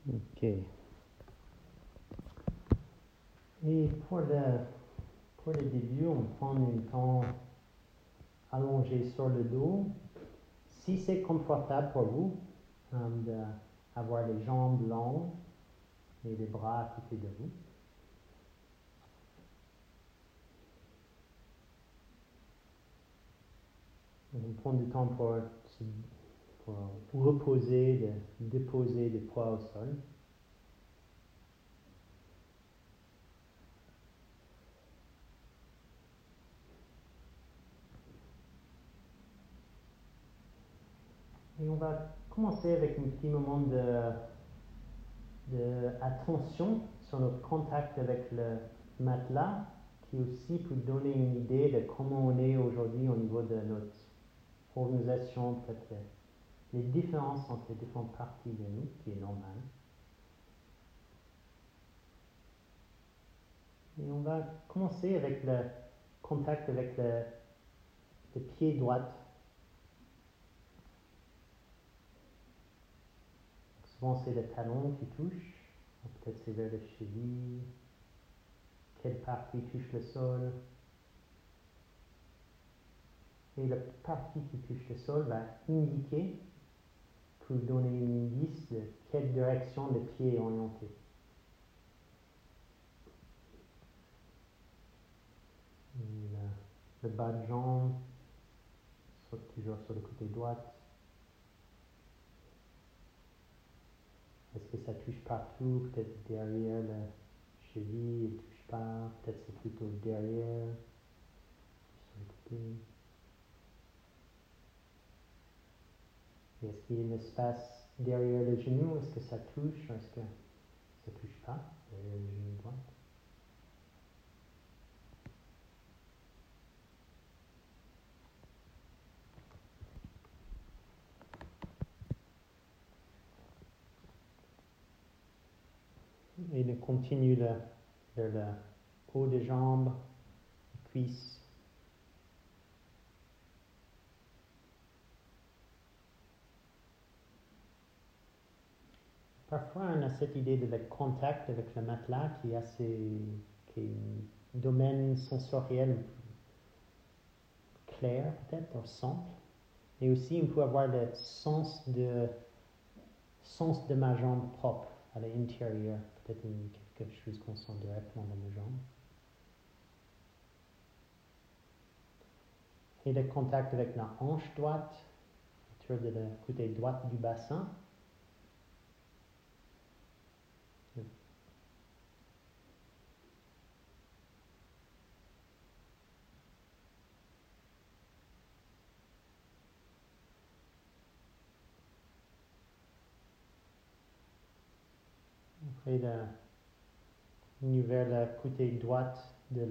Ok. Et pour le début, on prend un temps allongé sur le dos. Si c'est confortable pour vous, d'avoir les jambes longues et les bras à côté de vous. On prend du temps pour reposer, déposer des poids au sol. Et on va commencer avec un petit moment d'attention sur notre contact avec le matelas, qui aussi peut donner une idée de comment on est aujourd'hui au niveau de notre organisation, peut-être les différences entre les différentes parties de nous, qui est normal. Et on va commencer avec le contact avec le pied droit. Souvent c'est le talon qui touche, peut-être c'est vers le cheville, quelle partie touche le sol. Et la partie qui touche le sol va indiquer, pour donner un indice de quelle direction le pied est orienté. Le bas de jambe, toujours sur le côté droit. Est-ce que ça touche partout? Peut-être derrière la cheville, il ne touche pas. Peut-être c'est plutôt derrière, sur le côté. Et est-ce qu'il y a un espace derrière le genou? Est-ce que ça touche? Est-ce que ça ne touche pas derrière le genou droit? Et on continue vers le haut des jambes, cuisses. Parfois, on a cette idée de le contact avec le matelas qui est un domaine sensoriel clair, peut-être, au centre. Et aussi, on peut avoir le sens de ma jambe propre à l'intérieur, peut-être quelque chose qu'on sent directement dans la jambe. Et le contact avec la hanche droite, autour de la côté droite du bassin. Après, vers le côté droite de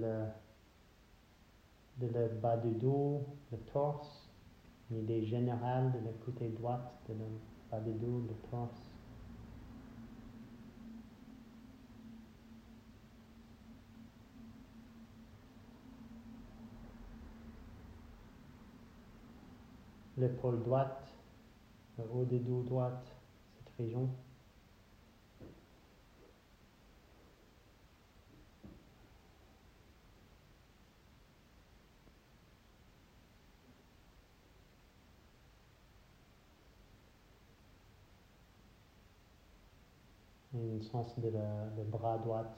le bas du dos, le torse. Une idée générale de la côté droite de le bas du dos, le torse. L'épaule droite, le haut du dos droite, cette région. Et un sens de le bras droite.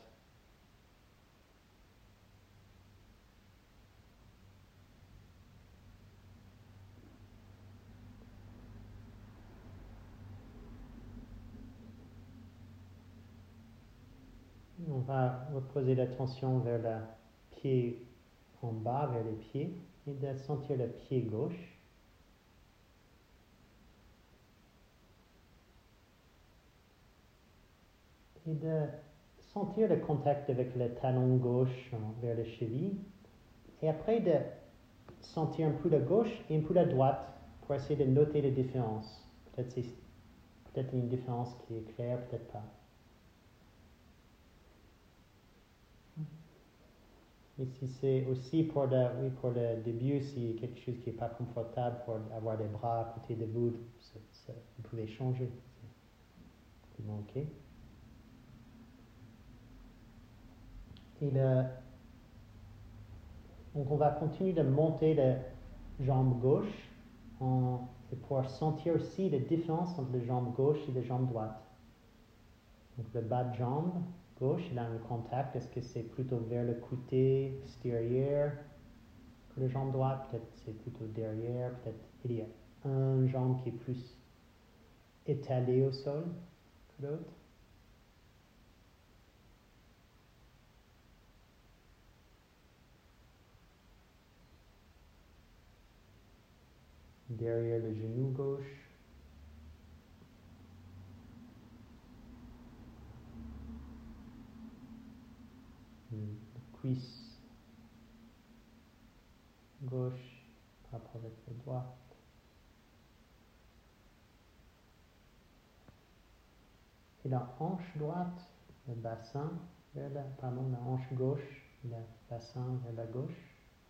On va reposer l'attention vers le pied en bas, vers les pieds, et de sentir le pied gauche. Et de sentir le contact avec le talon gauche vers la cheville. Et après de sentir un peu la gauche et un peu la droite pour essayer de noter les différences. Peut-être une différence qui est claire, peut-être pas. Et si c'est aussi pour le début, si quelque chose qui n'est pas confortable pour avoir les bras à côté de vous, vous pouvez changer. C'est bon, ok. Donc on va continuer de monter la jambe gauche et pour sentir aussi la différence entre la jambe gauche et la jambe droite. Donc le bas de jambe gauche, il a un contact. Est-ce que c'est plutôt vers le côté extérieur que la jambe droite? Peut-être c'est plutôt derrière. Peut-être il y a une jambe qui est plus étalée au sol que l'autre. Derrière le genou gauche. La cuisse gauche par rapport avec le doigt. Et la hanche droite, le bassin vers la hanche gauche, le bassin vers la gauche.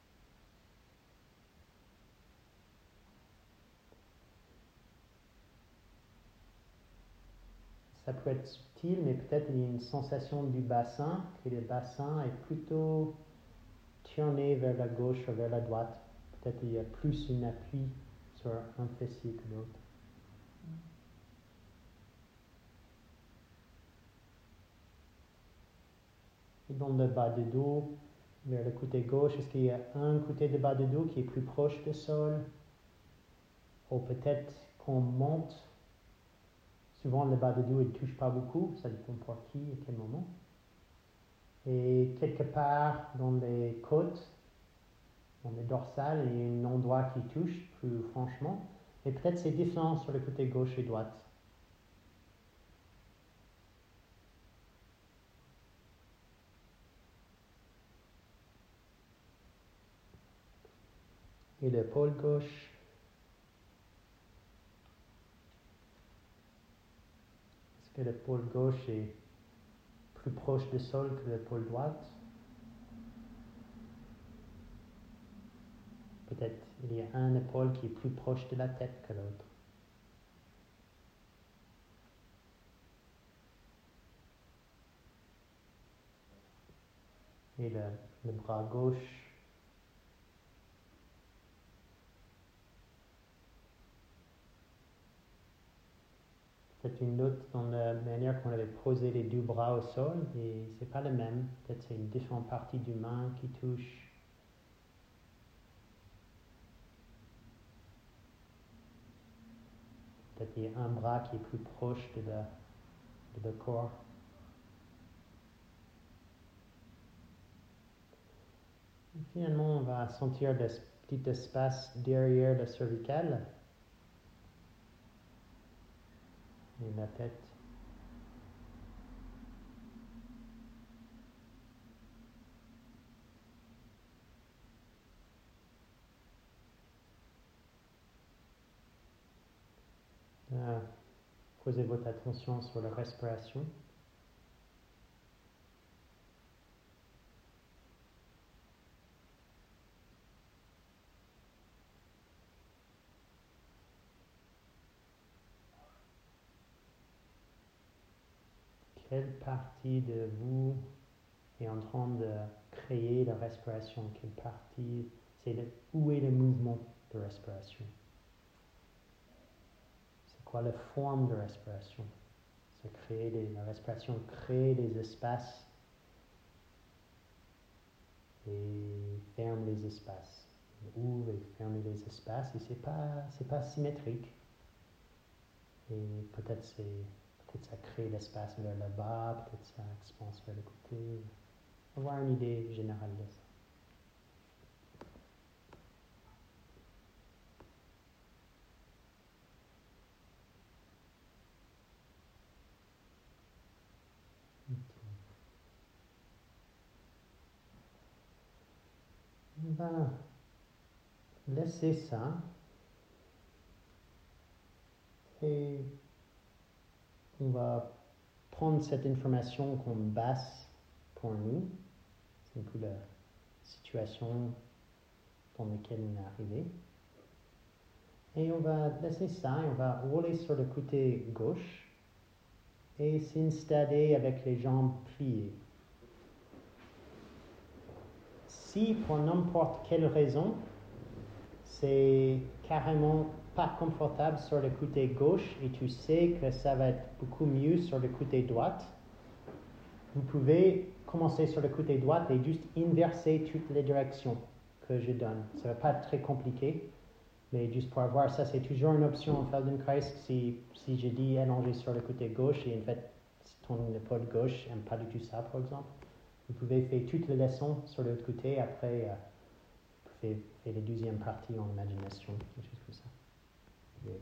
Ça peut être subtil, mais peut-être il y a une sensation du bassin, que le bassin est plutôt tourné vers la gauche ou vers la droite. Peut-être il y a plus un appui sur un fessier que l'autre. Et dans le bas de dos, vers le côté gauche, est-ce qu'il y a un côté de bas de dos qui est plus proche du sol? Ou peut-être qu'on monte. Souvent, le bas de dos, il ne touche pas beaucoup. Ça dépend pour qui et quel moment. Et quelque part dans les côtes, dans les dorsales, il y a un endroit qui touche plus franchement. Et peut-être c'est différent sur le côté gauche et droite. Et l'épaule gauche. Est-ce que l'épaule gauche est plus proche du sol que l'épaule droite? Peut-être il y a un épaule qui est plus proche de la tête que l'autre. Et le bras gauche. Peut-être une autre dans la manière qu'on avait posé les deux bras au sol, et c'est pas le même. Peut-être c'est une différente partie du main qui touche. Peut-être il y a un bras qui est plus proche de le corps. Et finalement, on va sentir le petit espace derrière le cervical et la tête. Posez votre attention sur la respiration. Quelle partie de vous est en train de créer la respiration? Quelle partie, où est le mouvement de respiration? C'est quoi la forme de respiration? La respiration crée des espaces et ferme les espaces. On ouvre et ferme les espaces et c'est pas symétrique. Et peut-être ça crée l'espace vers le bas, peut-être ça expanse vers le côté. Avoir une idée générale de ça. On va laisser ça et on va prendre cette information comme base pour nous. C'est un peu la situation dans laquelle on est arrivé. Et on va laisser ça et on va rouler sur le côté gauche et s'installer avec les jambes pliées. si pour n'importe quelle raison, c'est carrément pas confortable sur le côté gauche et tu sais que ça va être beaucoup mieux sur le côté droit, vous pouvez commencer sur le côté droit et juste inverser toutes les directions que je donne. Ça ne va pas être très compliqué, mais juste pour avoir ça, c'est toujours une option en Feldenkrais. Si je dis allonger sur le côté gauche et en fait, ton épaule gauche n'aime pas du tout ça, par exemple, vous pouvez faire toutes les leçons sur l'autre côté. Après, vous pouvez faire la deuxième partie en imagination, quelque chose comme ça. Yeah.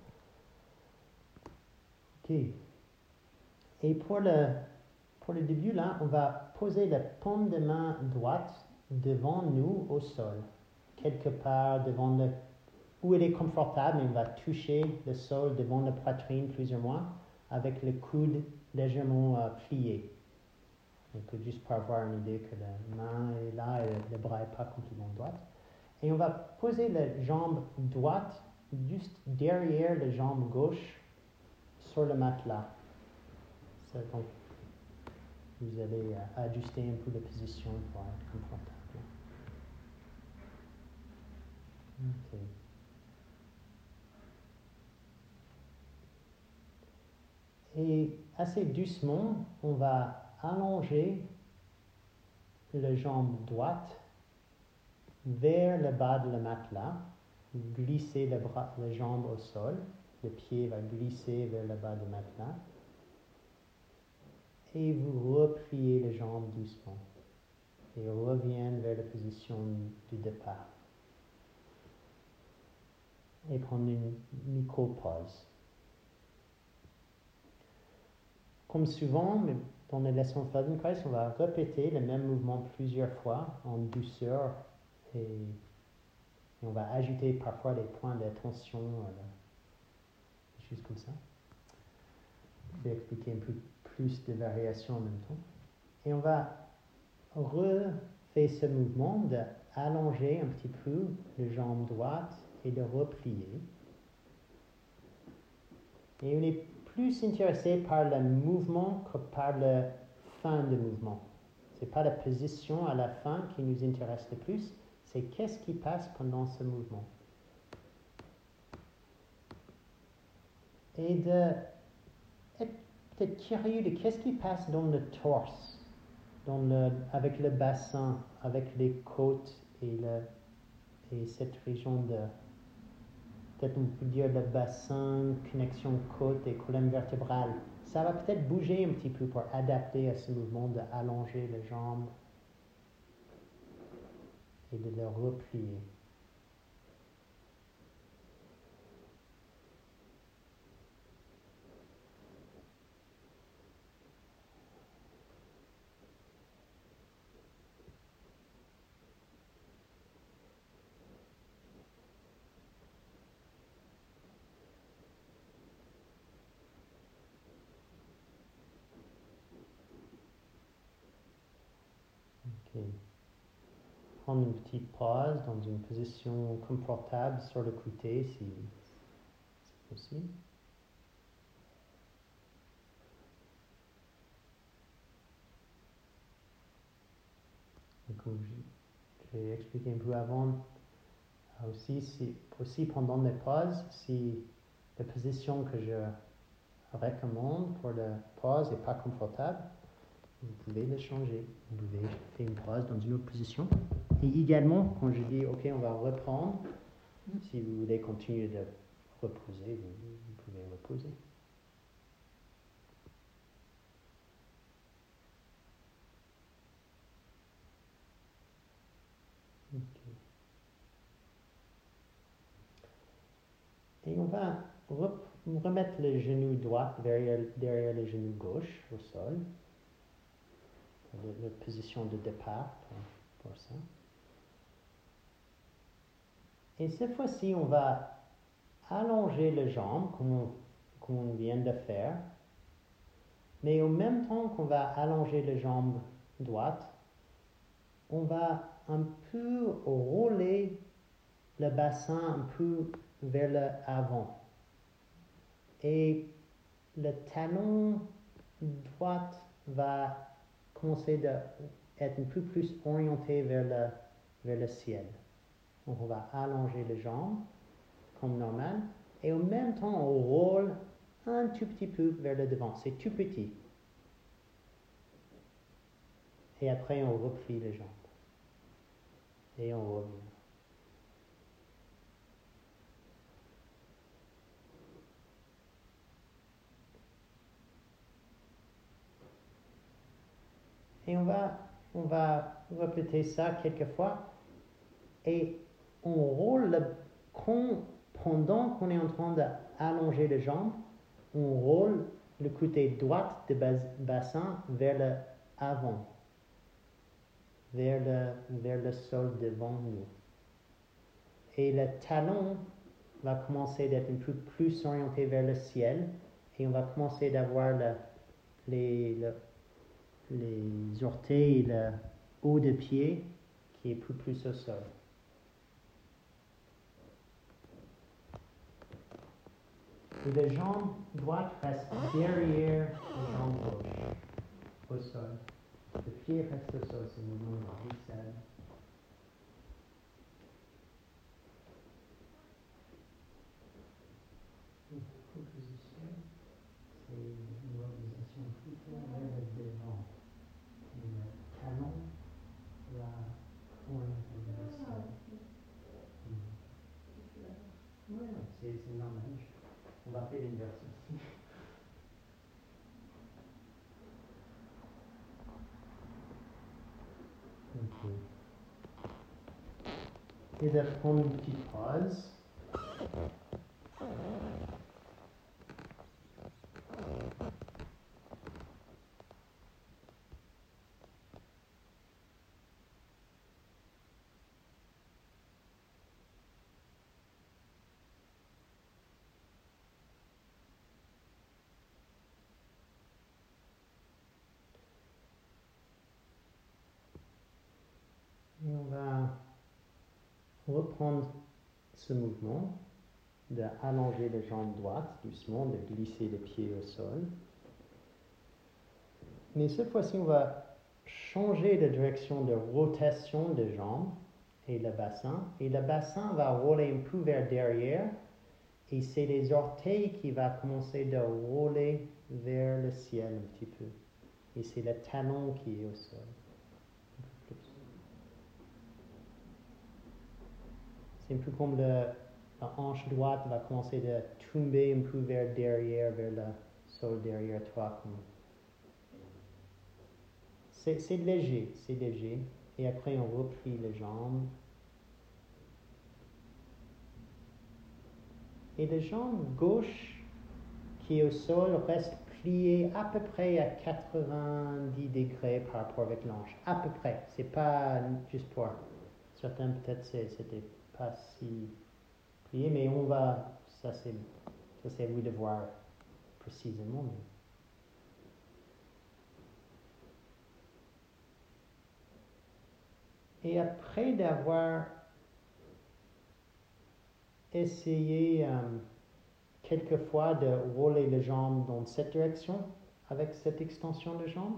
OK. Et pour le début, là, on va poser la paume de main droite devant nous au sol, quelque part devant où elle est confortable, mais on va toucher le sol devant la poitrine plus ou moins, avec le coude légèrement plié. Donc, juste pour avoir une idée que la main est là et le bras n'est pas complètement droit. Et on va poser la jambe droite juste derrière la jambe gauche sur le matelas. Ça, donc, vous allez ajuster un peu la position pour être confortable. OK. Et assez doucement, on va allonger la jambe droite vers le bas de la matelas, glisser la jambe au sol, le pied va glisser vers le bas du matelas, et vous repliez la jambe doucement, et reviennent vers la position du départ. Et prendre une micro-pause. Comme souvent, mais dans les leçons Feldenkrais, on va répéter le même mouvement plusieurs fois en douceur et on va ajouter parfois des points d'attention, des choses comme ça. Je vais expliquer un peu plus de variations en même temps. Et on va refaire ce mouvement d'allonger un petit peu la jambe droite et de replier. Et on est plus intéressé par le mouvement que par la fin du mouvement. Ce n'est pas la position à la fin qui nous intéresse le plus, c'est qu'est-ce qui passe pendant ce mouvement. Et d'être peut-être curieux de qu'est-ce qui passe dans le torse, avec le bassin, avec les côtes et cette région de... Peut-être on peut dire le bassin, connexion côte et colonne vertébrale. Ça va peut-être bouger un petit peu pour adapter à ce mouvement d'allonger les jambes et de le replier. Ok. Prendre une petite pause dans une position confortable sur le côté si c'est possible. Et comme j'ai expliqué un peu avant, aussi pendant les pauses, si la position que je recommande pour la pause n'est pas confortable, vous pouvez le changer. Vous pouvez faire une pause dans une autre position. Et également, quand je dis OK, on va reprendre, si vous voulez continuer de reposer, vous pouvez reposer. Okay. Et on va remettre le genou droit derrière le genou gauche au sol. La position de départ pour ça. Et cette fois-ci, on va allonger les jambes comme on vient de faire. Mais au même temps qu'on va allonger les jambes droites, on va un peu rouler le bassin un peu vers l'avant. Et le talon droit va commencer d'être un peu plus orienté vers vers le ciel. Donc on va allonger les jambes comme normal et en même temps on roule un tout petit peu vers le devant. C'est tout petit. Et après on replie les jambes. Et on revient. Et on va répéter ça quelques fois. Et on roule pendant qu'on est en train d'allonger les jambes, on roule le côté droit du bassin vers l'avant, vers le sol devant nous. Et le talon va commencer d'être un peu plus orienté vers le ciel et on va commencer d'avoir les orteils et le haut de pied qui est plus au sol. Et la jambe droite reste derrière la jambe gauche, au sol. Le pied reste au sol, c'est le mouvement de glissade. Proposition, c'est une mobilisation plutôt vers le devant. Et le talon va orienter vers le sol. Oui, c'est normal. On va faire l'inverse aussi. Ok. Et de prendre une petite pause. Et on va reprendre ce mouvement d'allonger les jambes droites doucement, de glisser les pieds au sol. Mais cette fois-ci, on va changer de direction de rotation des jambes et le bassin. Et le bassin va rouler un peu vers derrière. Et c'est les orteils qui vont commencer de rouler vers le ciel un petit peu. Et c'est le talon qui est au sol. Un peu plus. C'est un peu comme la hanche droite va commencer de tomber un peu vers derrière, vers le sol derrière toi. C'est léger, c'est léger. Et après, on replie les jambes. Et la jambe gauche qui est au sol reste pliée à peu près à 90 degrés par rapport avec l'hanche. À peu près. C'est pas juste pour certains, peut-être c'était pas si plié, mais on va. Ça, c'est à vous de voir précisément. Et après d'avoir essayé quelquefois de rouler les jambes dans cette direction avec cette extension de jambes,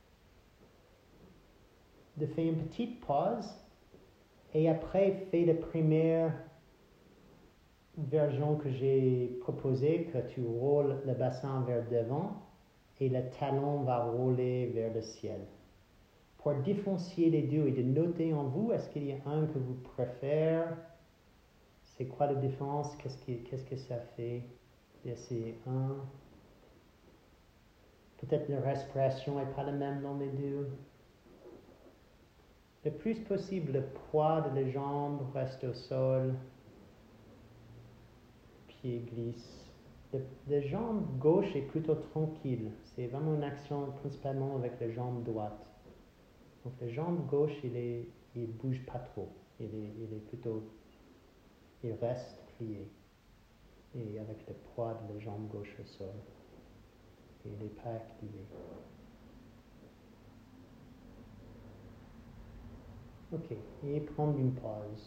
de faire une petite pause et après faire la première version que j'ai proposée, que tu roules le bassin vers devant et le talon va rouler vers le ciel. Pour différencier les deux et de noter en vous, est-ce qu'il y a un que vous préférez? C'est quoi la différence? Qu'est-ce que ça fait d'essayer un? Peut-être la respiration n'est pas la même dans les deux. Le plus possible, le poids de la jambe reste au sol. Pied glisse. La jambe gauche est plutôt tranquille. C'est vraiment une action principalement avec la jambe droite. Donc la jambe gauche, il bouge pas trop. Il reste plié. Et avec le poids de la jambe gauche au sol. Et il n'est pas activé. Ok, et prendre une pause.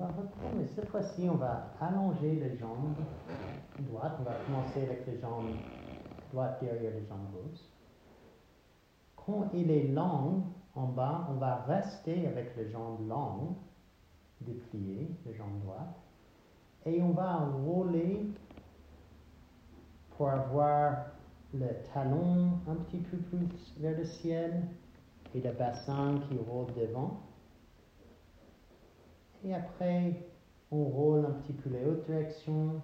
retourner. Cette fois-ci, on va allonger les jambes droites. On va commencer avec les jambes droites derrière les jambes gauches. Quand il est long en bas, on va rester avec les jambes longues, dépliées, les jambes droites. Et on va rouler pour avoir le talon un petit peu plus vers le ciel et le bassin qui roule devant. Et après, on roule un petit peu les hautes directions.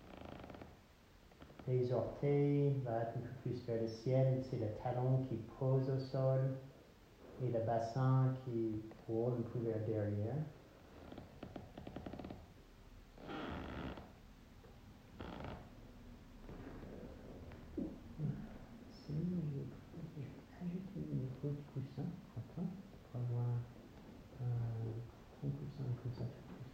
Les orteils vont être un peu plus vers le ciel. C'est le talon qui pose au sol et le bassin qui roule un peu vers derrière. Ici, je vais ajouter une autre coussin. Attends, pour avoir un coussin comme ça.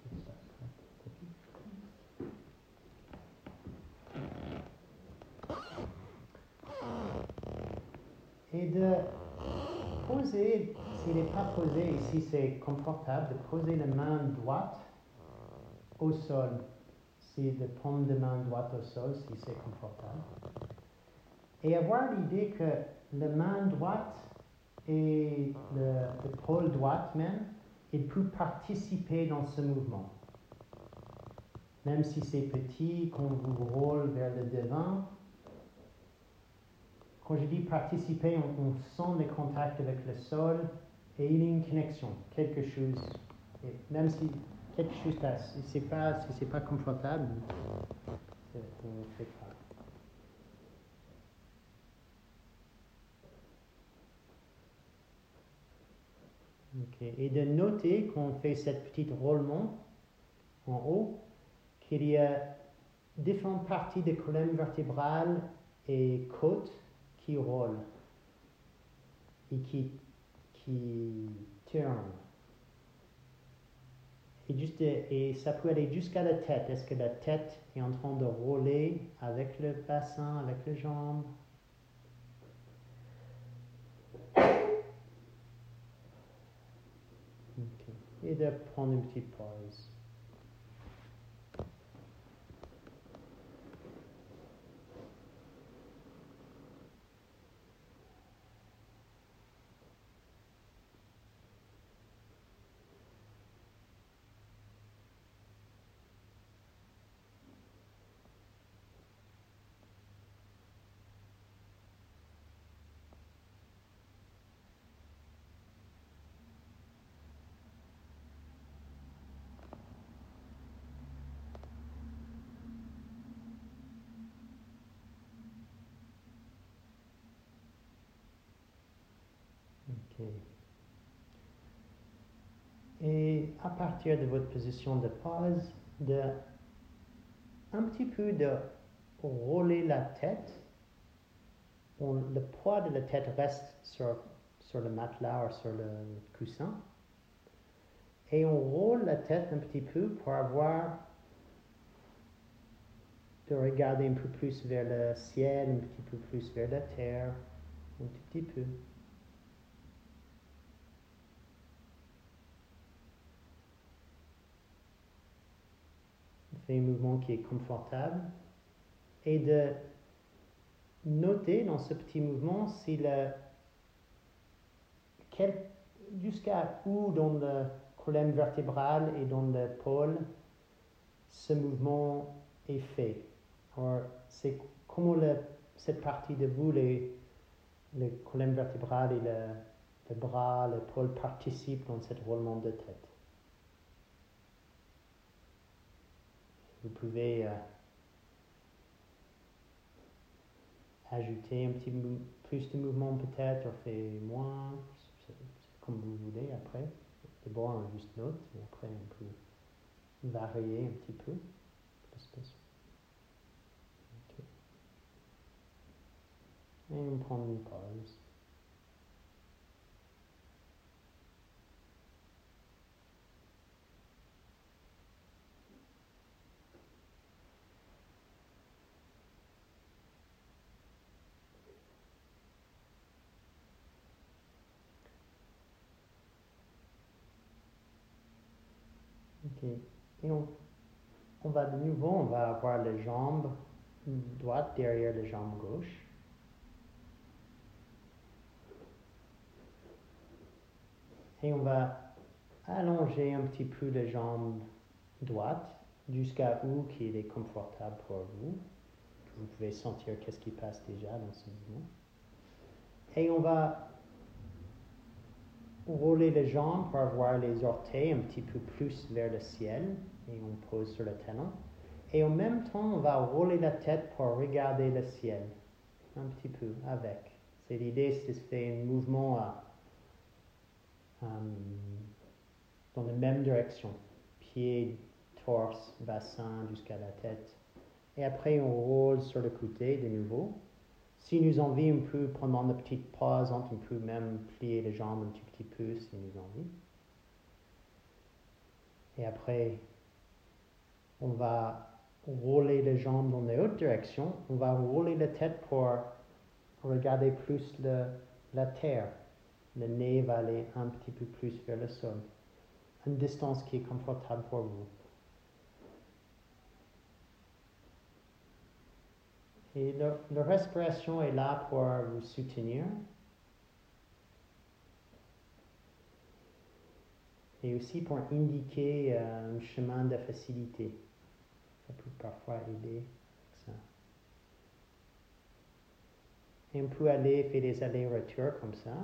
Et de poser, s'il n'est pas posé, ici c'est confortable, de poser la main droite au sol. C'est de paume de main droite au sol, si c'est confortable. Et avoir l'idée que la main droite et l'épaule droite même, il peut participer dans ce mouvement. Même si c'est petit, quand vous roulez vers le devant, quand je dis participer, on sent le contact avec le sol et il y a une connexion, quelque chose. Et même si quelque chose passe, si c'est pas confortable, on ne fait pas. Okay. Et de noter qu'on fait cette petite roulement en haut, qu'il y a différentes parties de colonne vertébrale et côte qui roulent et qui tournent. Et ça peut aller jusqu'à la tête. Est-ce que la tête est en train de rouler avec le bassin, avec les jambes? Okay. Et de prendre une petite pause. Okay. Et à partir de votre position de pause, un petit peu de rouler la tête. Le poids de la tête reste sur le matelas ou sur le coussin. Et on roule la tête un petit peu pour avoir de regarder un peu plus vers le ciel, un petit peu plus vers la terre, un tout petit peu. On fait un mouvement qui est confortable et de noter dans ce petit mouvement si jusqu'à où dans la colonne vertébrale et dans l'épaule ce mouvement est fait. Alors, c'est comment cette partie de vous, les colonnes vertébrales et le bras, l'épaule participent dans ce roulement de tête. Vous pouvez ajouter un petit plus de mouvement peut-être, ou faire moins, c'est comme vous voulez après. D'abord, on juste note, et après on peut varier un petit peu l'espace. Okay. Et on prend une pause. Et on va de nouveau, on va avoir les jambes droites derrière les jambes gauches. Et on va allonger un petit peu les jambes droites jusqu'à où qu'il est confortable pour vous. Vous pouvez sentir qu'est-ce qui passe déjà dans ce mouvement. Et on va rouler les jambes pour avoir les orteils un petit peu plus vers le ciel. Et on pose sur le talon. Et en même temps, on va rouler la tête pour regarder le ciel. Un petit peu avec. C'est l'idée, c'est de faire un mouvement dans la même direction. Pied, torse, bassin jusqu'à la tête. Et après, on roule sur le côté de nouveau. Si nous envie, on peut, pendant la petite pause, on peut même plier les jambes un petit peu si nous envie. Et après, on va rouler les jambes dans l'autre direction. On va rouler la tête pour regarder plus la terre. Le nez va aller un petit peu plus vers le sol. Une distance qui est confortable pour vous. Et la respiration est là pour vous soutenir. Et aussi pour indiquer un chemin de facilité. Ça peut parfois aider avec ça. Et on peut aller faire des allers-retours comme ça.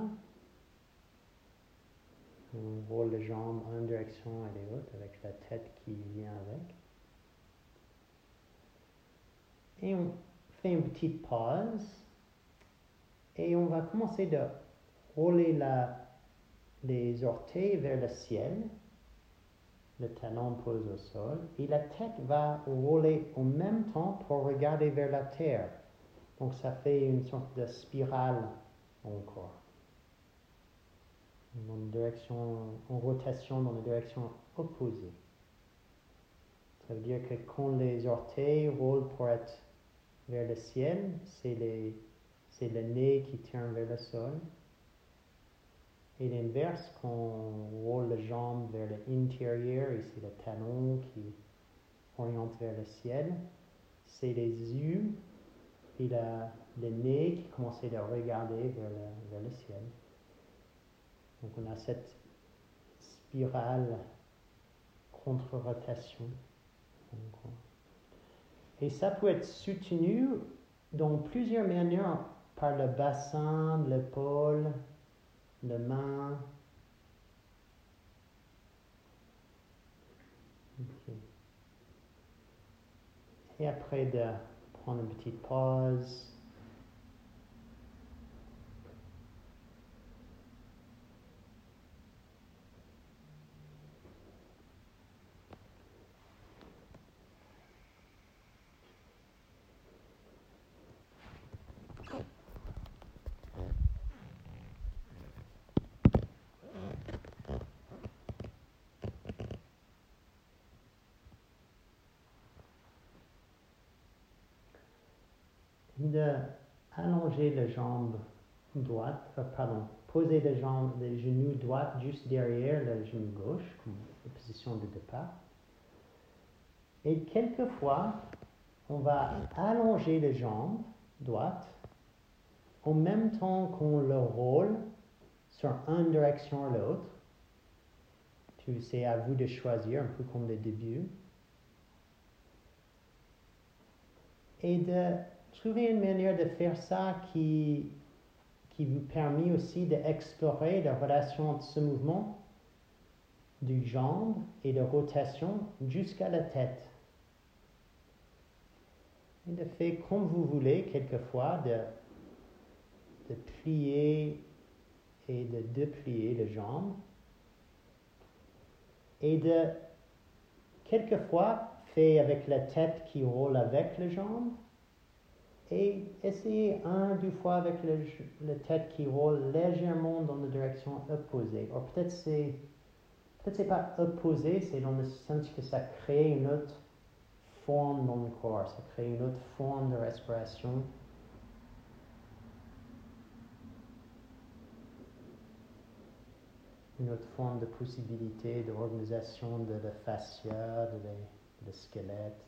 On roule les jambes en une direction et l'autre avec la tête qui vient avec. Et on fait une petite pause. Et on va commencer de rouler les orteils vers le ciel. Le talon pose au sol. Et la tête va rouler en même temps pour regarder vers la terre. Donc ça fait une sorte de spirale dans le corps. En rotation dans la direction opposée. Ça veut dire que quand les orteils roulent pour être vers le ciel, c'est le nez qui tient vers le sol. Et l'inverse, quand on roule les jambes vers l'intérieur, et c'est le talon qui oriente vers le ciel, c'est les yeux et le nez qui commencent à regarder vers le ciel. Donc on a cette spirale contre-rotation. Et ça peut être soutenu dans plusieurs manières par le bassin, l'épaule, les mains. Okay. Et après de prendre une petite pause. De allonger les jambes droites, poser les genoux droits juste derrière le genou gauche, comme la position de départ. Et quelquefois, on va allonger les jambes droites en même temps qu'on le roule sur une direction ou l'autre. C'est à vous de choisir, un peu comme le début. Et de trouver une manière de faire ça qui vous permet aussi d'explorer la relation entre ce mouvement du jambe et de rotation jusqu'à la tête. Et de faire comme vous voulez, quelquefois, de plier et de déplier les jambes. Et de, quelquefois, faire avec la tête qui roule avec les jambes. Et essayez deux fois avec la tête qui roule légèrement dans la direction opposée. Ou peut-être c'est pas opposé, c'est dans le sens que ça crée une autre forme dans le corps, ça crée une autre forme de respiration. une autre forme de possibilité d'organisation de la fascia, de le squelette.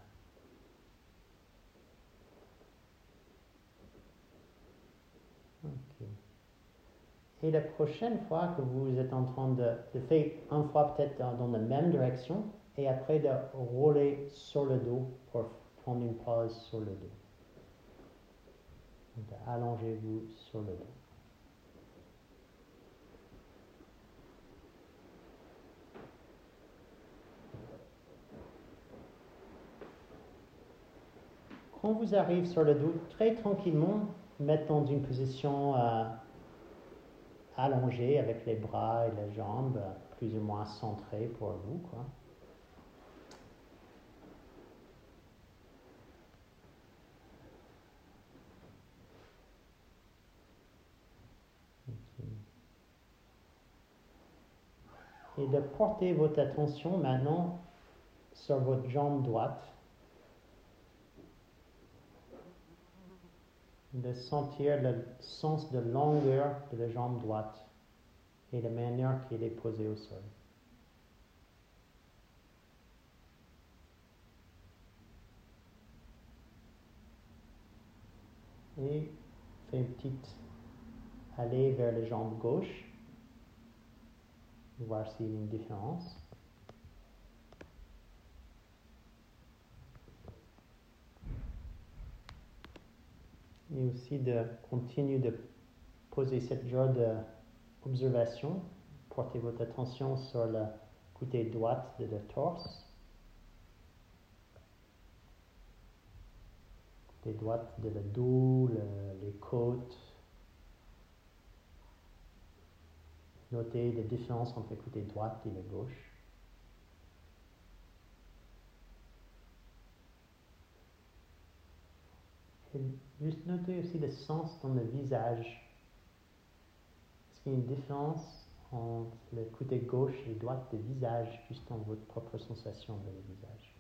Ok. Et la prochaine fois que vous êtes en train de faire une fois peut-être dans la même direction, et après de rouler sur le dos pour prendre une pause sur le dos. Donc, allongez-vous sur le dos. Quand vous arrivez sur le dos, très tranquillement, mettez dans une position allongée avec les bras et les jambes plus ou moins centrées pour vous, quoi. Et de porter votre attention maintenant sur votre jambe droite, de sentir le sens de longueur de la jambe droite et la manière qu'elle est posée au sol. Et faites une petite allée vers la jambe gauche, voir s'il y a une différence. Et aussi de continuer de poser cette genre d'observation. Portez votre attention sur le côté droit de la torse, côté droit de le dos, les côtes. Notez les différences entre le côté droit et le gauche. Et juste notez aussi le sens dans le visage. Est-ce qu'il y a une différence entre le côté gauche et droit du visage, juste dans votre propre sensation de le visage?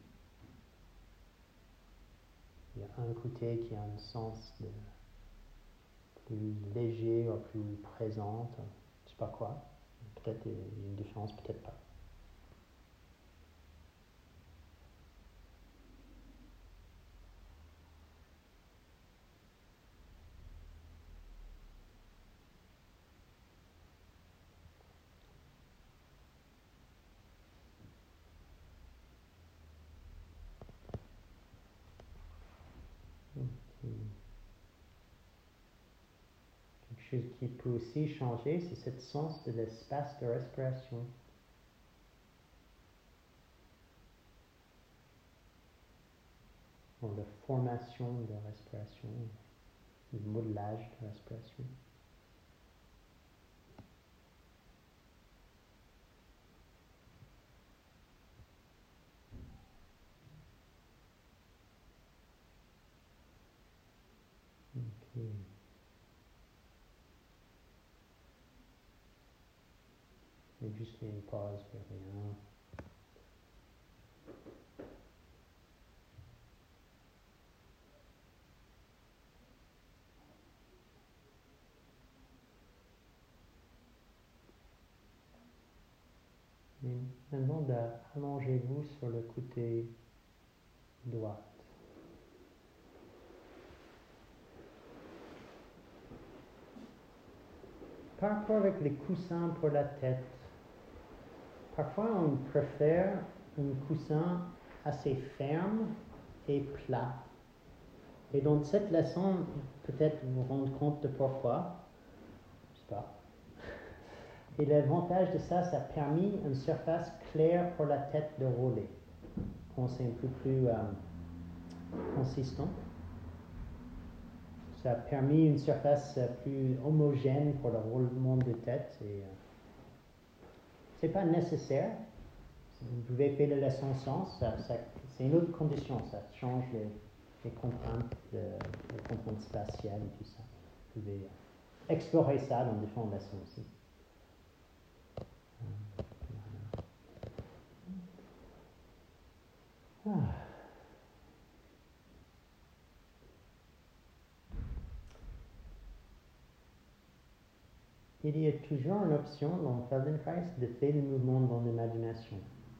Il y a un côté qui a un sens de plus léger ou plus présent, je ne sais pas quoi. Peut-être il y a une différence, peut-être pas. Okay. Quelque chose qui peut aussi changer, c'est ce sens de l'espace de respiration. Ou la formation de la respiration, le modelage de la respiration. Ok. Et juste une pause, puis rien. Et maintenant, allongez-vous sur le côté droit. Par rapport avec les coussins pour la tête, parfois on préfère un coussin assez ferme et plat. Et dans cette leçon, peut-être vous vous rendre compte de pourquoi. Je sais pas. Et l'avantage de ça, ça a permis une surface claire pour la tête de rouler. Quand c'est un peu plus consistant. Ça a permis une surface plus homogène pour le roulement de tête. Et c'est pas nécessaire. Vous pouvez faire la leçon sans. C'est une autre condition. Ça change les contraintes, les contraintes spatiales et tout ça. Vous pouvez explorer ça dans différentes leçons aussi. Ah. il y a toujours une option dans Feldenkrais de faire le mouvement dans l'imagination.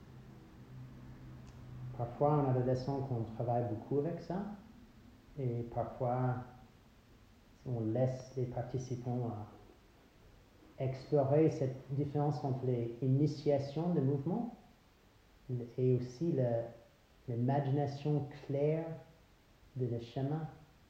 Parfois, en adolescent, on travaille beaucoup avec ça, et parfois, on laisse les participants explorer cette différence entre l'initiation de mouvement et aussi l'imagination claire de le schéma.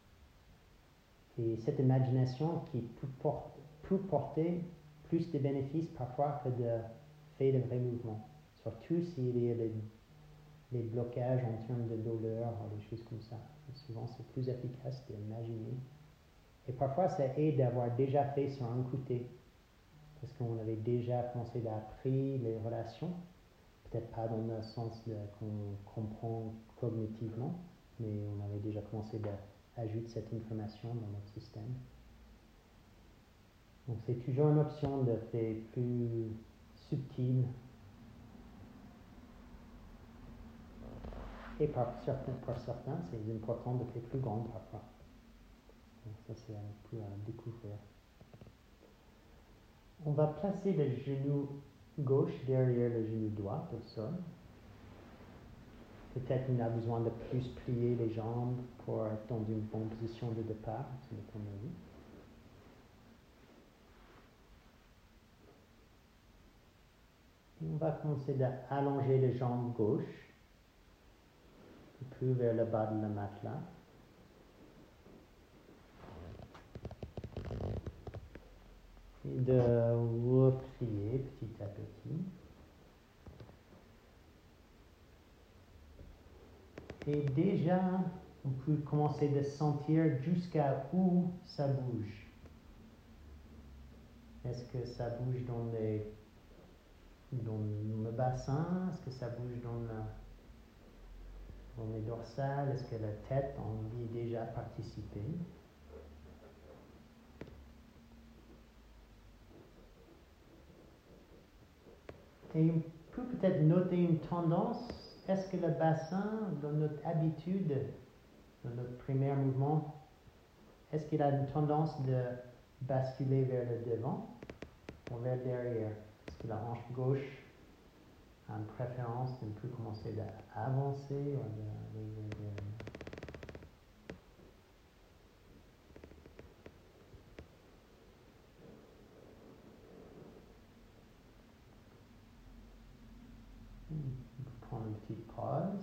Et cette imagination qui peut porter plus de bénéfices parfois que de faire de vrais mouvements. Surtout s'il y a des blocages en termes de douleur ou des choses comme ça. Et souvent, c'est plus efficace d'imaginer. Et parfois, ça aide d'avoir déjà fait sur un côté. Parce qu'on avait déjà commencé à apprendre les relations. Peut-être pas dans le sens qu'on comprend cognitivement, mais on avait déjà commencé à ajouter cette information dans notre système. Donc c'est toujours une option de faire plus subtil. Et pour certains, c'est important de faire plus grand parfois. Donc ça, c'est un peu à découvrir. On va placer le genou gauche derrière le genou droit au sol. Peut-être qu'on a besoin de plus plier les jambes pour être dans une bonne position de départ, c'est mon avis. Et on va commencer à allonger les jambes gauche, un peu vers le bas de la matelas. Et de replier petit à petit. Et déjà, on peut commencer à sentir jusqu'à où ça bouge. Est-ce que ça bouge dans le bassin? Est-ce que ça bouge dans les dorsales? Est-ce que la tête en y est déjà participé? Et on peut peut-être noter une tendance. Est-ce que le bassin, dans notre habitude, dans notre premier mouvement, est-ce qu'il a une tendance de basculer vers le devant ou vers derrière? Est-ce que la hanche gauche a une préférence de plus commencer à avancer ou d'aller vers derrière? On peut prendre une petite pause.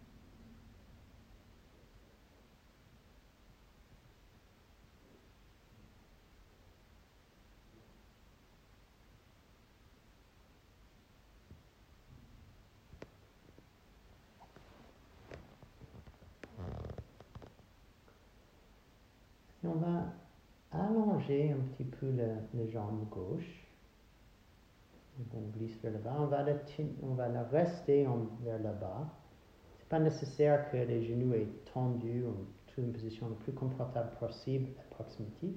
Et on va allonger un petit peu la jambe gauche. On glisse vers le bas. On va la rester vers le bas. Ce n'est pas nécessaire que les genoux soient tendus ou trouver une position la plus confortable possible, approximative.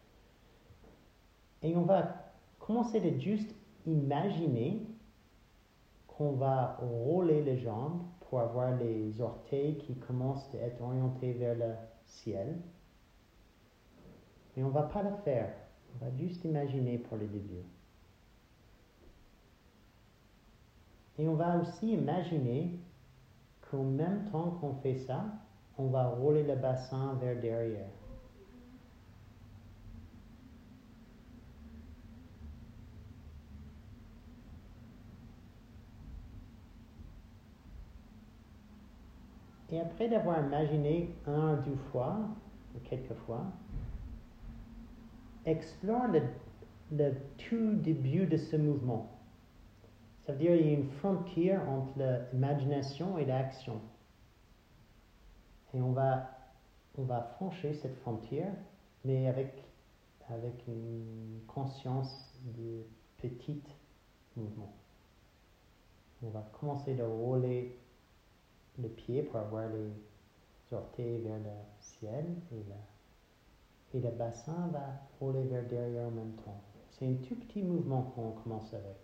Et on va commencer de juste imaginer qu'on va rouler les jambes pour avoir les orteils qui commencent à être orientés vers le ciel. Mais on ne va pas le faire. On va juste imaginer pour le début. Et on va aussi imaginer qu'en même temps qu'on fait ça, on va rouler le bassin vers derrière. Et après d'avoir imaginé un ou deux fois, ou quelques fois, explore le tout début de ce mouvement. Ça veut dire qu'il y a une frontière entre l'imagination et l'action. Et on va franchir cette frontière, mais avec une conscience de petit mouvement. On va commencer à rouler le pied pour avoir les orteils vers le ciel et le bassin va rouler vers derrière en même temps. C'est un tout petit mouvement qu'on commence avec.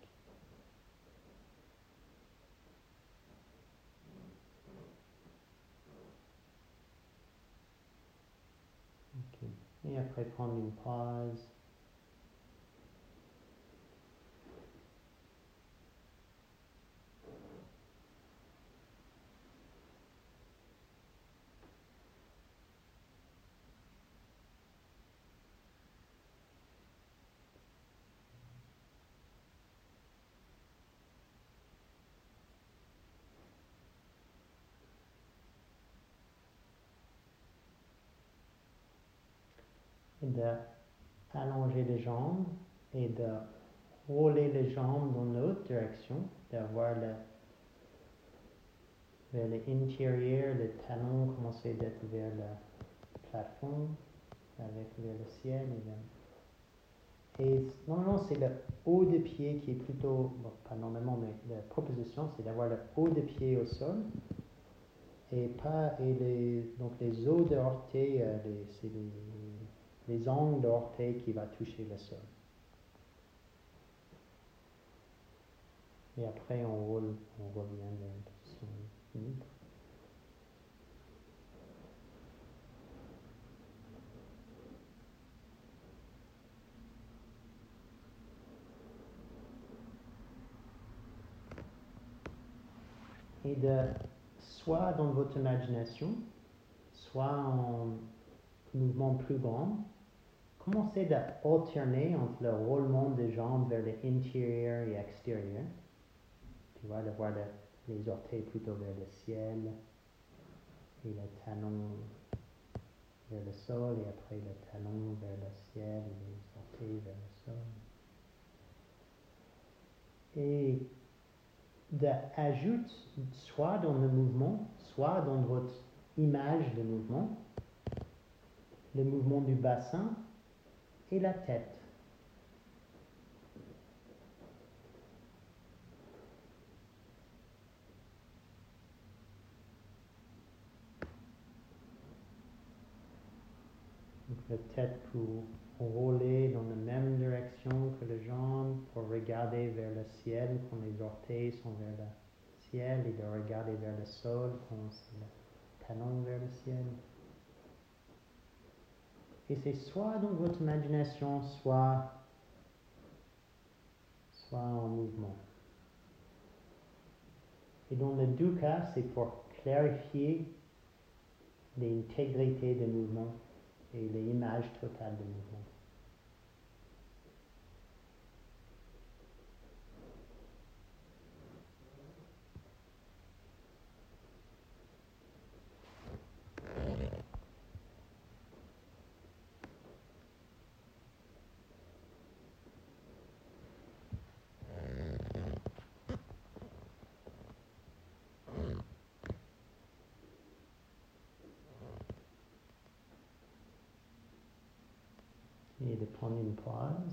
Okay. Et après prendre une pause. d'allonger les jambes et de rouler les jambes dans l'autre direction, d'avoir vers l'intérieur, le talon commencer d'être vers le plafond, avec vers le ciel. Et normalement, c'est le haut de pied qui est plutôt, bon, pas normalement, mais la proposition, c'est d'avoir le haut de pied au sol. Donc les os de orteil, c'est les angles d'orteil qui va toucher le sol. Et après, on revient vers une position neutre. Et soit dans votre imagination, soit en mouvement plus grand, commencez à alterner entre le roulement des jambes vers l'intérieur et l'extérieur. Tu vois, de voir les orteils plutôt vers le ciel et le talon vers le sol, et après le talon vers le ciel et les orteils vers le sol. Et d'ajouter soit dans le mouvement, soit dans votre image de mouvement, le mouvement du bassin et la tête. Donc la tête pour rouler dans la même direction que les jambes, pour regarder vers le ciel quand les orteils sont vers le ciel, et de regarder vers le sol quand c'est le talon vers le ciel. Et c'est soit dans votre imagination, soit en mouvement. Et dans les deux cas, c'est pour clarifier l'intégrité des mouvements et l'image totale des mouvements. Et de prendre une pause.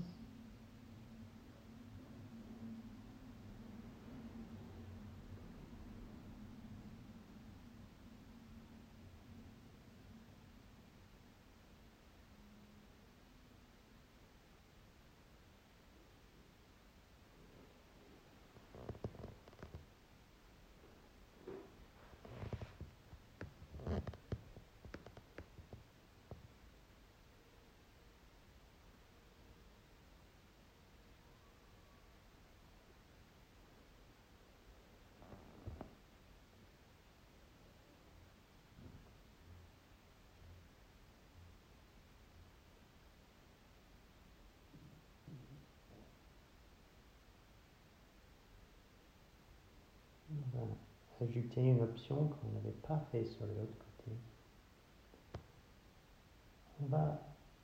On va ajouter une option qu'on n'avait pas fait sur l'autre côté. On va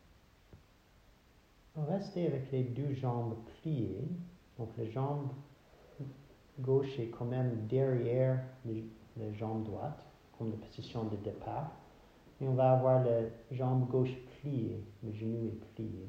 rester avec les deux jambes pliées. Donc la jambe gauche est quand même derrière la jambe droite, comme la position de départ. Et on va avoir la jambe gauche pliée, le genou est plié.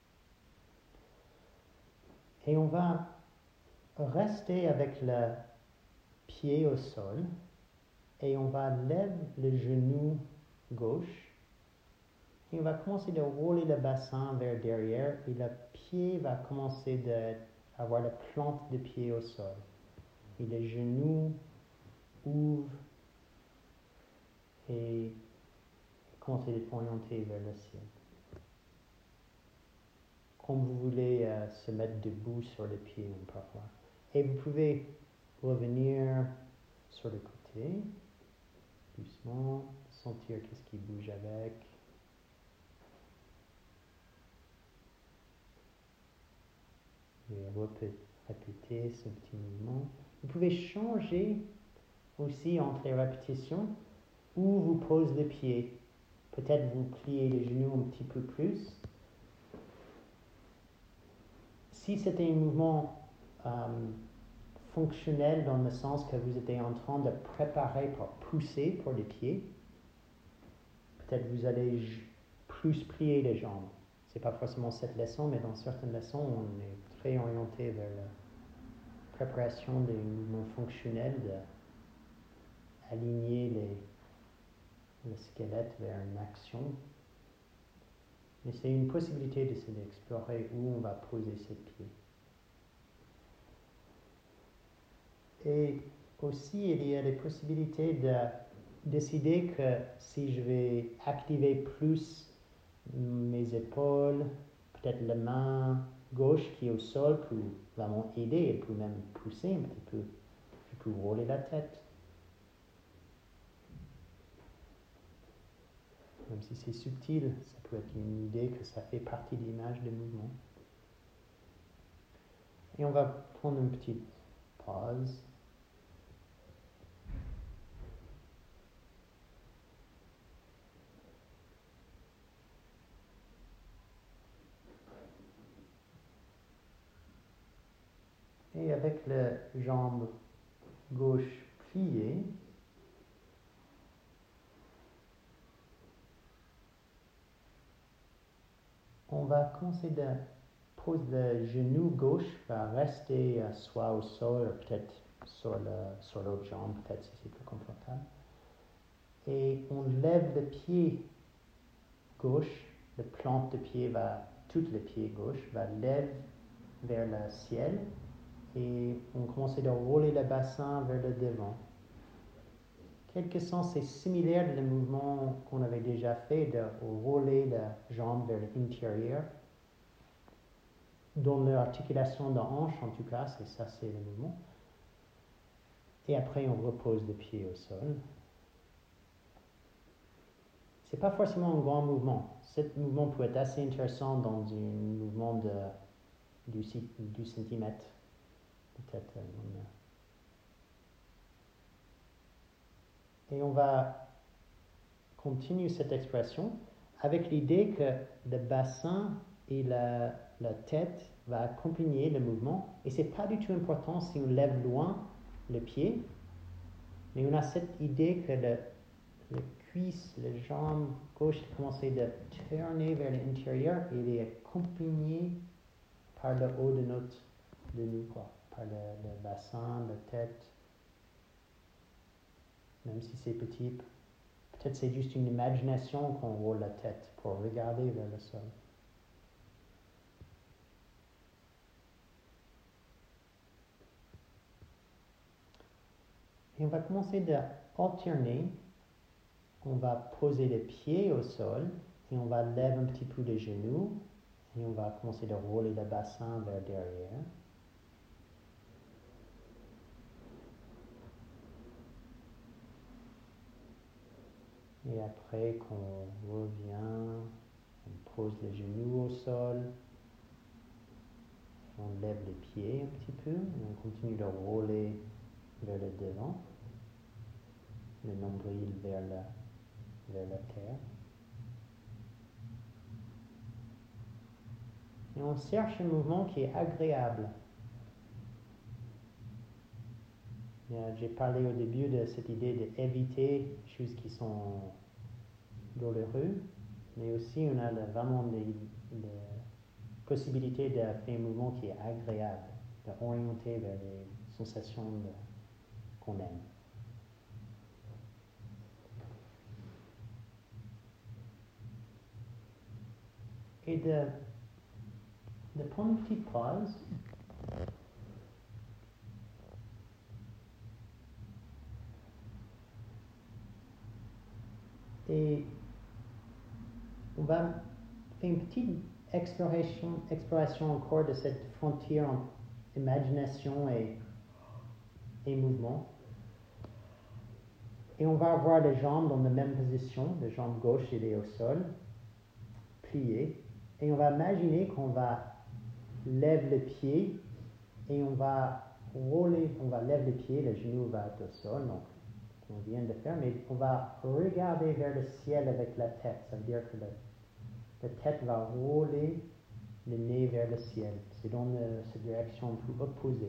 Et on va rester avec le pied au sol, et on va lever le genou gauche, et on va commencer de rouler le bassin vers derrière, et le pied va commencer d'avoir la plante de pied au sol. Et le genou ouvre et commence à orienter vers le ciel. Comme vous voulez se mettre debout sur le pied parfois. Et vous pouvez revenir sur le côté, doucement, sentir qu'est-ce qui bouge avec. Et répéter ce petit mouvement. Vous pouvez changer aussi entre les répétitions où vous posez les pieds. Peut-être vous pliez les genoux un petit peu plus, si c'était un mouvement fonctionnel dans le sens que vous étiez en train de préparer pour pousser pour les pieds, peut-être vous allez plus plier les jambes. C'est pas forcément cette leçon, mais dans certaines leçons, on est très orienté vers la préparation des mouvements fonctionnels, d'aligner le squelette vers une action. Mais c'est une possibilité d'explorer où on va poser ses pieds. Et aussi, il y a des possibilités de décider que si je vais activer plus mes épaules, peut-être la main gauche qui est au sol peut vraiment aider, et peut même pousser un petit peu. Je peux rouler la tête. Même si c'est subtil, ça peut être une idée que ça fait partie de l'image du mouvement. Et on va prendre une petite pause. Et avec la jambe gauche pliée, on va commencer de poser le genou gauche, va rester soit au sol, peut-être sur l'autre jambe, peut-être si c'est plus confortable. Et on lève le pied gauche, la plante de pied tout le pied gauche va lever vers le ciel et on commence à rouler le bassin vers le devant. Quelque sens, c'est similaire au mouvement qu'on avait déjà fait de rouler la jambe vers l'intérieur. Dans l'articulation de hanche, en tout cas, c'est le mouvement. Et après, on repose le pied au sol. Ce n'est pas forcément un grand mouvement. Ce mouvement peut être assez intéressant dans un mouvement du centimètre. Peut-être. Et on va continuer cette expression avec l'idée que le bassin et la tête va accompagner le mouvement. Et ce n'est pas du tout important si on lève loin le pied, mais on a cette idée que le cuisse, la jambe gauche commence à tourner vers l'intérieur et il est accompagné par le haut de nous, par le bassin, la tête. Même si c'est petit, peut-être c'est juste une imagination qu'on roule la tête pour regarder vers le sol. Et on va commencer d'alterner. On va poser les pieds au sol et on va lever un petit peu les genoux et on va commencer de rouler le bassin vers derrière. Et après qu'on revient, on pose les genoux au sol, on lève les pieds un petit peu et on continue de rouler vers le devant, le nombril vers la terre. Et on cherche un mouvement qui est agréable. J'ai parlé au début de cette idée d'éviter les choses qui sont douloureuses, mais aussi on a vraiment des possibilités de faire un mouvement qui est agréable, d'orienter vers les sensations qu'on aime. Et de prendre une petite pause. Et on va faire une petite exploration encore de cette frontière entre imagination et mouvement. Et on va avoir les jambes dans la même position, la jambe gauche elle est au sol, pliée. Et on va imaginer qu'on va lever le pied et on va rouler, on va lever le pied, le genou va être au sol, donc on vient de faire, mais on va regarder vers le ciel avec la tête. Ça veut dire que la tête va rouler le nez vers le ciel. C'est dans cette direction un peu opposée.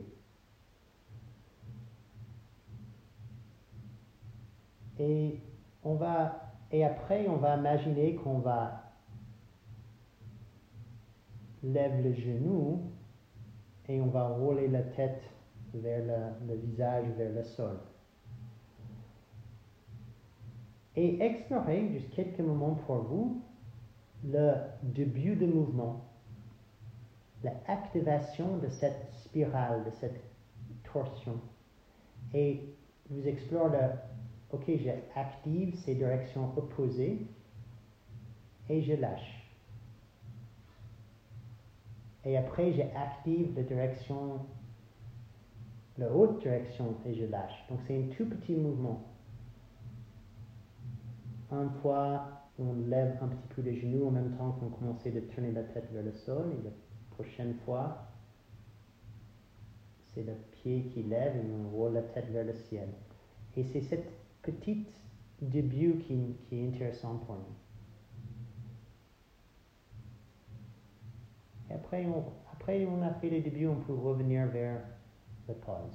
Et après, on va imaginer qu'on va lever le genou et on va rouler la tête vers le visage, vers le sol. Et explorez juste quelques moments pour vous le début du mouvement, l'activation de cette spirale, de cette torsion. Et vous explorez ok, j'active ces directions opposées et je lâche. Et après, j'active la haute direction et je lâche. Donc c'est un tout petit mouvement. Une fois, on lève un petit peu les genoux en même temps qu'on commence à tourner la tête vers le sol. Et la prochaine fois, c'est le pied qui lève et on roule la tête vers le ciel. Et c'est cette petite début qui est intéressant pour nous. Et après on a fait le début, on peut revenir vers la pause.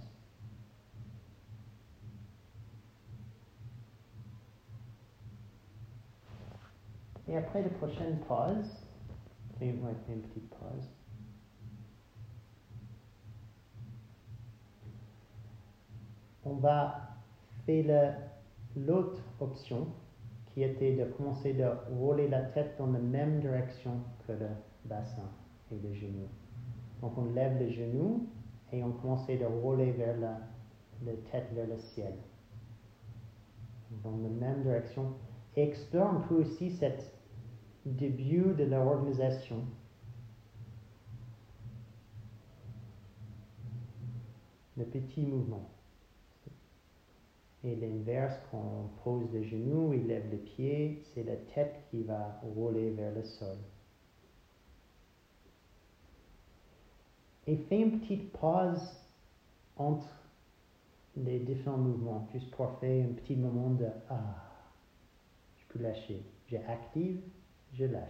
Et après la prochaine pause, on va faire une petite pause. On va faire l'autre option qui était de commencer de rouler la tête dans la même direction que le bassin et le genou. Donc on lève le genou et on commence de rouler vers la tête vers le ciel. Dans la même direction. Et explore un peu aussi cet début de l'organisation. Le petit mouvement. Et l'inverse, quand on pose le genou, il lève le pied, c'est la tête qui va rouler vers le sol. Et fais une petite pause entre les différents mouvements, juste pour faire un petit moment de « Ah, je peux lâcher. J'active, je lâche. »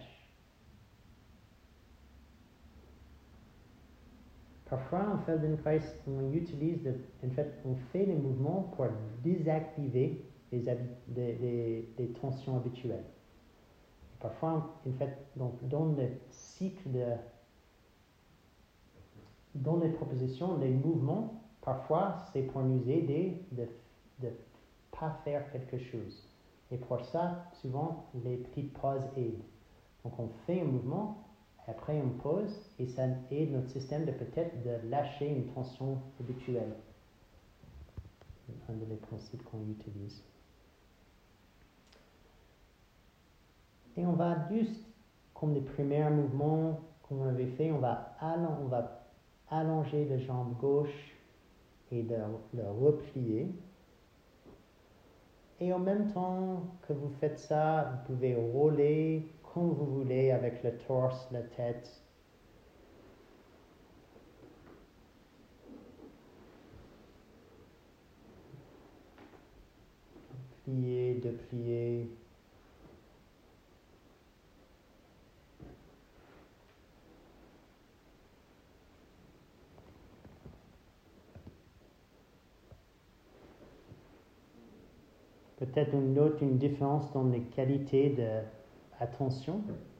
Parfois, en Feldenkrais, on utilise, on fait les mouvements pour désactiver les tensions habituelles. Parfois, en fait, donc, dans le cycle dans les propositions, les mouvements, parfois, c'est pour nous aider de ne pas faire quelque chose. Et pour ça, souvent, les petites pauses aident. Donc, on fait un mouvement, après on pose, et ça aide notre système de peut-être de lâcher une tension habituelle. C'est un des principes qu'on utilise. Et on va juste, comme les premiers mouvements qu'on avait fait, on va allonger la jambe gauche et le replier. Et en même temps que vous faites ça, vous pouvez rouler comme vous voulez avec le torse, la tête. Plier, déplier. Peut-être on note une différence dans les qualités d'attention.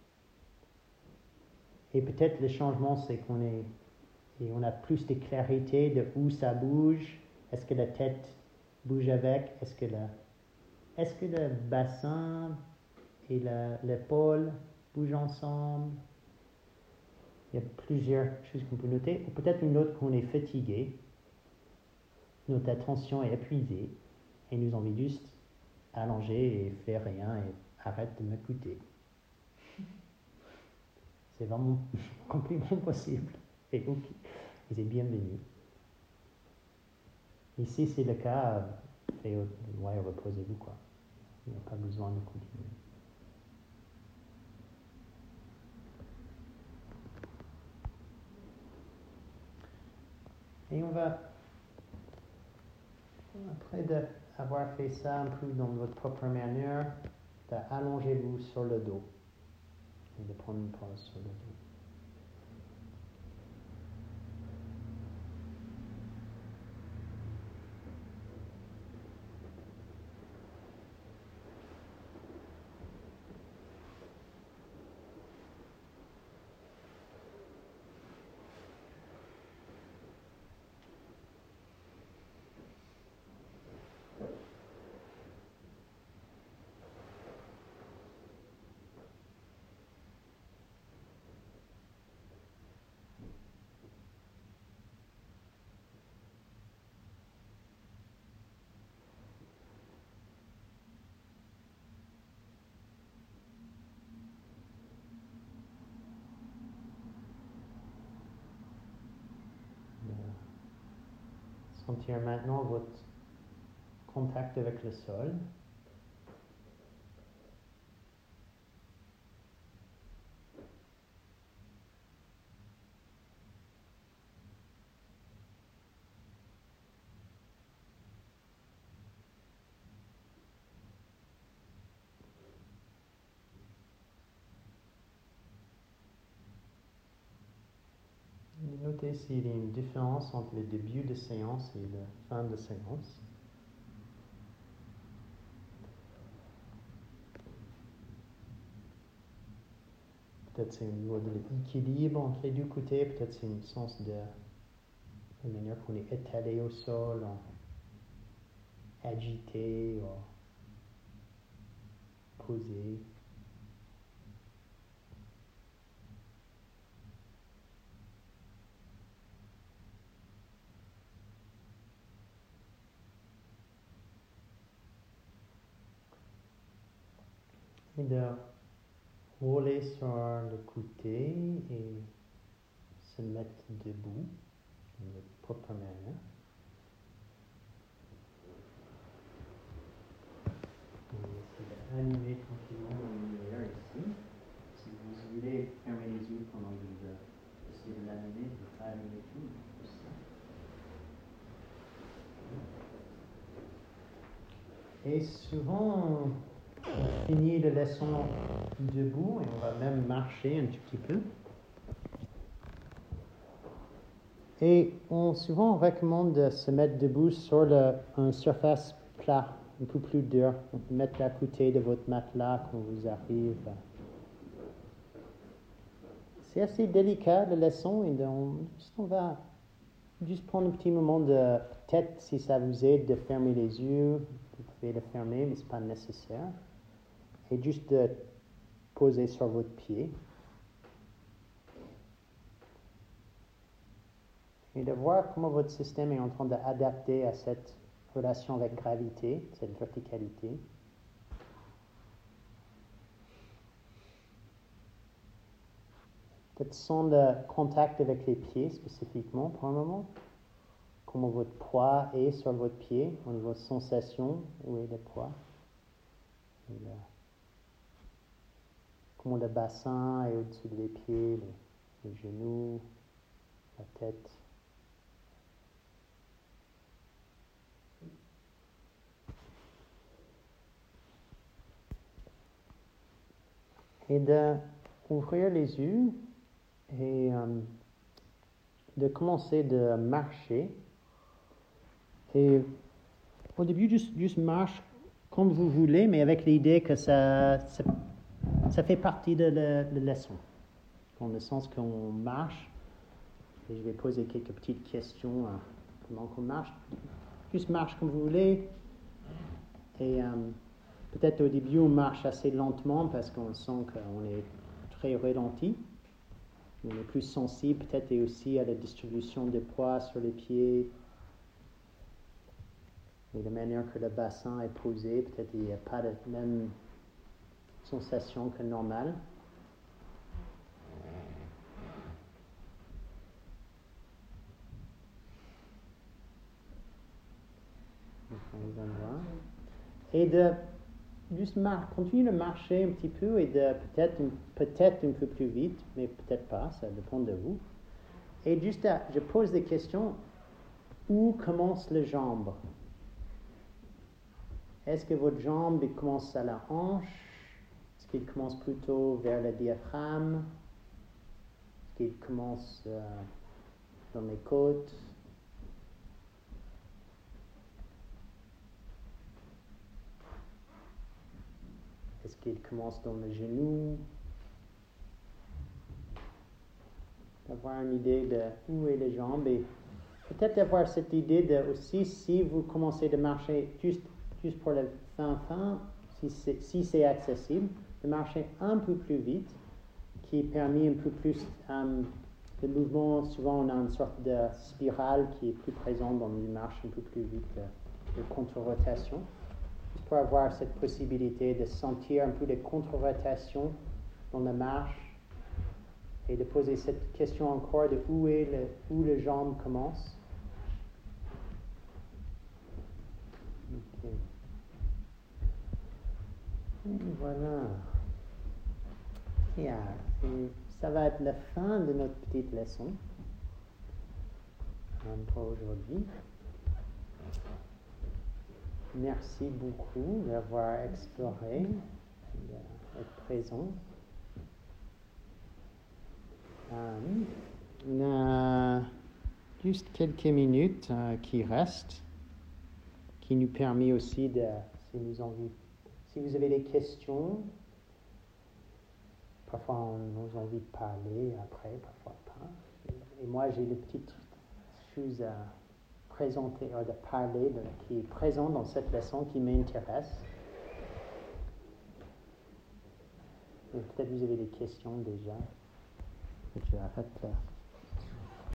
Et peut-être le changement, c'est on a plus de clarité de où ça bouge. Est-ce que la tête bouge avec? Est-ce que le bassin et l'épaule bougent ensemble? Il y a plusieurs choses qu'on peut noter. Ou peut-être une autre qu'on est fatigué. Notre attention est épuisée. Et nous avons juste allonger et faire rien et arrête de m'écouter. C'est vraiment complètement possible. Et ok, et c'est bienvenu. Et si c'est le cas, reposez-vous quoi. Il n'y a pas besoin de continuer. Et on va, après d'avoir fait ça un peu dans votre propre manière, d'allonger-vous sur le dos et de prendre une pause sur le dos. Sentir maintenant votre contact avec le sol. Notez s'il y a une différence entre le début de séance et la fin de séance. Peut-être c'est au niveau de l'équilibre entre les deux côtés, peut-être c'est une sens de la manière qu'on est étalé au sol, agité, ou posé. Et de rouler sur le côté et se mettre debout de votre propre manière. Et essayez d'animer tranquillement la lumière ici. Si vous voulez fermer les yeux pendant que vous essayez de l'animer, vous ne pouvez pas allumer tout, juste ça. Et souvent, on finit la leçon debout et on va même marcher un tout petit peu. Et souvent on recommande de se mettre debout sur une surface plate, un peu plus dur. Mettre à côté de votre matelas quand vous arrivez. C'est assez délicat la leçon et on va juste prendre un petit moment de tête si ça vous aide de fermer les yeux. Vous pouvez le fermer, mais ce n'est pas nécessaire. Et juste de poser sur votre pied. Et de voir comment votre système est en train d'adapter à cette relation avec gravité, cette verticalité. Peut-être sans le contact avec les pieds spécifiquement pour un moment. Comment votre poids est sur votre pied, au niveau sensation, où est le poids. Comment le bassin est au-dessus des pieds, les genoux, la tête. Et d'ouvrir les yeux et de commencer de marcher. Et au début, juste marche comme vous voulez, mais avec l'idée que ça fait partie de la leçon. Dans le sens qu'on marche, et je vais poser quelques petites questions pendant qu'on marche. Juste marche comme vous voulez. Et peut-être au début, on marche assez lentement parce qu'on sent qu'on est très ralenti. On est plus sensible peut-être et aussi à la distribution de poids sur les pieds. Et la manière que le bassin est posé, peut-être il n'y a pas la même sensation que normal. Et de juste continuer de marcher un petit peu et de peut-être un peu plus vite, mais peut-être pas, ça dépend de vous. Et juste, je pose des questions. Où commence la jambe? Est-ce que votre jambe commence à la hanche? Est-ce qu'il commence plutôt vers le diaphragme? Est-ce qu'il commence dans les côtes? Est-ce qu'il commence dans le genou? D'avoir une idée de où est les jambes et peut-être avoir cette idée de aussi si vous commencez de marcher juste pour la fin, si c'est accessible, de marcher un peu plus vite, qui permet un peu plus de mouvement. Souvent on a une sorte de spirale qui est plus présente dans une marche un peu plus vite de contre-rotation. Juste pour avoir cette possibilité de sentir un peu de contre-rotation dans la marche et de poser cette question encore de où le jambe commence. Voilà. Yeah. Ça va être la fin de notre petite leçon pour aujourd'hui. Merci beaucoup d'avoir exploré, d'être présent. On a juste quelques minutes qui restent, qui nous permet aussi de, si vous avez des questions, parfois on a envie de parler après, parfois pas. Et moi j'ai des petites choses à présenter, ou de parler, qui est présent dans cette leçon qui m'intéresse. Et peut-être vous avez des questions déjà. Je arrête là.